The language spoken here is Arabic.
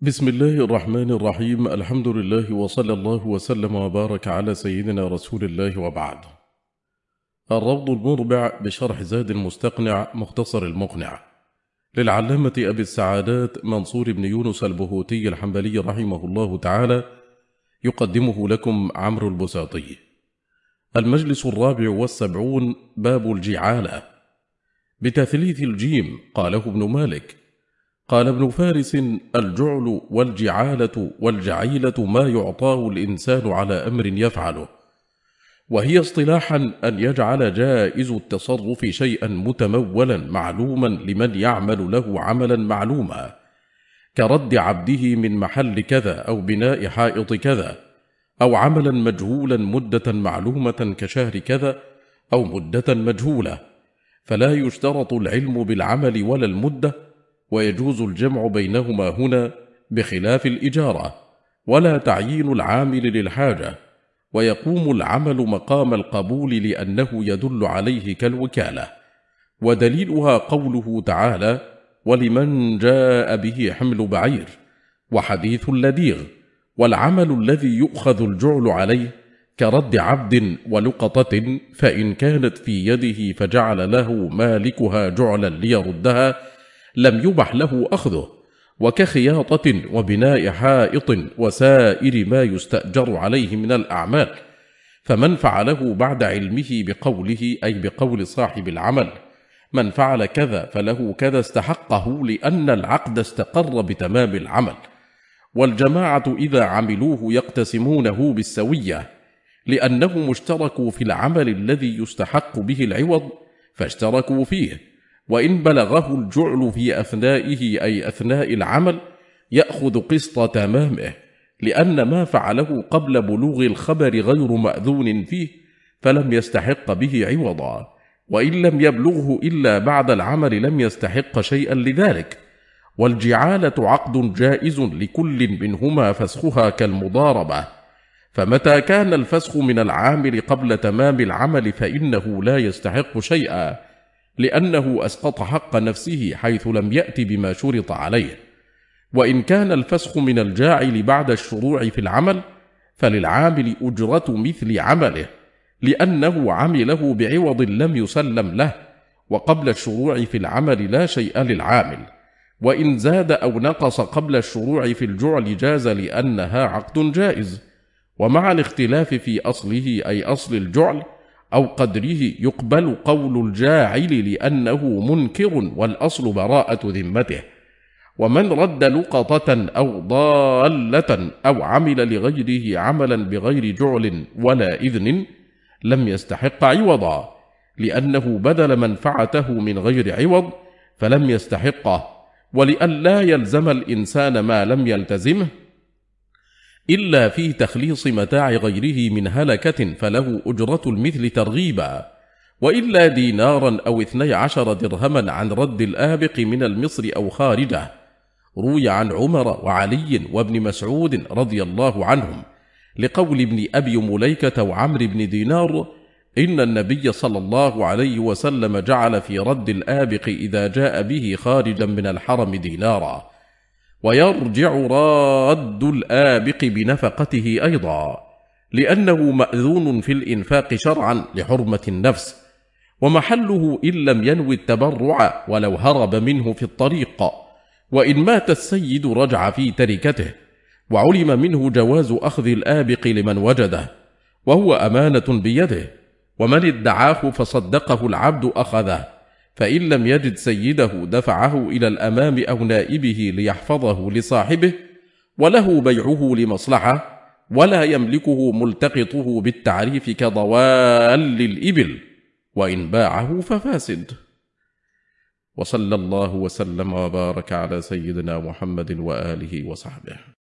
بسم الله الرحمن الرحيم. الحمد لله وصلى الله وسلم وبارك على سيدنا رسول الله وبعد. الروض المربع بشرح زاد المستقنع مختصر المقنع للعلامة أبي السعادات منصور بن يونس البهوتي الحنبلي رحمه الله تعالى، يقدمه لكم عمرو البساطي. المجلس 74، باب الجعالة بتثليث الجيم. قاله ابن مالك. قال ابن فارس: الجعل والجعالة والجعيلة ما يعطاه الإنسان على أمر يفعله، وهي اصطلاحا أن يجعل جائز التصرف شيئا متمولا معلوما لمن يعمل له عملا معلوما، كرد عبده من محل كذا أو بناء حائط كذا، أو عملا مجهولا مدة معلومة كشهر كذا أو مدة مجهولة، فلا يشترط العلم بالعمل ولا المدة، ويجوز الجمع بينهما هنا بخلاف الإجارة، ولا تعيين العامل للحاجة، ويقوم العمل مقام القبول لأنه يدل عليه كالوكالة. ودليلها قوله تعالى: ولمن جاء به حمل بعير، وحديث اللديغ. والعمل الذي يؤخذ الجعل عليه كرد عبد ولقطة، فإن كانت في يده فجعل له مالكها جعلا ليردها لم يبح له أخذه، وكخياطة وبناء حائط وسائر ما يستأجر عليه من الأعمال، فمن فعله بعد علمه بقوله، أي بقول صاحب العمل، من فعل كذا فله كذا، استحقه لأن العقد استقر بتمام العمل. والجماعة إذا عملوه يقتسمونه بالسوية، لأنهم اشتركوا في العمل الذي يستحق به العوض فاشتركوا فيه. وإن بلغه الجعل في أثنائه، أي أثناء العمل، يأخذ قسط تمامه، لأن ما فعله قبل بلوغ الخبر غير مأذون فيه، فلم يستحق به عوضا. وإن لم يبلغه إلا بعد العمل لم يستحق شيئا لذلك. والجعالة عقد جائز لكل منهما فسخها كالمضاربة، فمتى كان الفسخ من العامل قبل تمام العمل فإنه لا يستحق شيئا، لأنه أسقط حق نفسه حيث لم يأت بما شرط عليه. وإن كان الفسخ من الجاعل بعد الشروع في العمل فللعامل أجرة مثل عمله، لأنه عمله بعوض لم يسلم له، وقبل الشروع في العمل لا شيء للعامل. وإن زاد أو نقص قبل الشروع في الجعل جاز، لأنها عقد جائز. ومع الاختلاف في أصله، أي أصل الجعل أو قدره، يقبل قول الجاعل لأنه منكر، والأصل براءة ذمته. ومن رد لقطة أو ضالة أو عمل لغيره عملا بغير جعل ولا إذن لم يستحق عوضا، لأنه بذل منفعته من غير عوض فلم يستحقه. ولئلا يلزم الإنسان ما لم يلتزمه إلا في تخليص متاع غيره من هلكة فله أجرة المثل ترغيبا، وإلا دينارا أو 12 درهما عن رد الآبق من المصر أو خارجه. روي عن عمر وعلي وابن مسعود رضي الله عنهم لقول ابن أبي مليكة وعمر بن دينار: إن النبي صلى الله عليه وسلم جعل في رد الآبق إذا جاء به خارجا من الحرم دينارا، ويرجع راد الآبق بنفقته أيضا، لأنه مأذون في الإنفاق شرعا لحرمة النفس، ومحله إن لم ينوي التبرع ولو هرب منه في الطريق. وإن مات السيد رجع في تركته، وعلم منه جواز أخذ الآبق لمن وجده، وهو أمانة بيده، ومن ادعاه فصدقه العبد أخذه، فإن لم يجد سيده دفعه إلى الأمام أو نائبه ليحفظه لصاحبه، وله بيعه لمصلحة، ولا يملكه ملتقطه بالتعريف كضوال الإبل، وإن باعه ففاسد. وصلى الله وسلم وبارك على سيدنا محمد وآله وصحبه.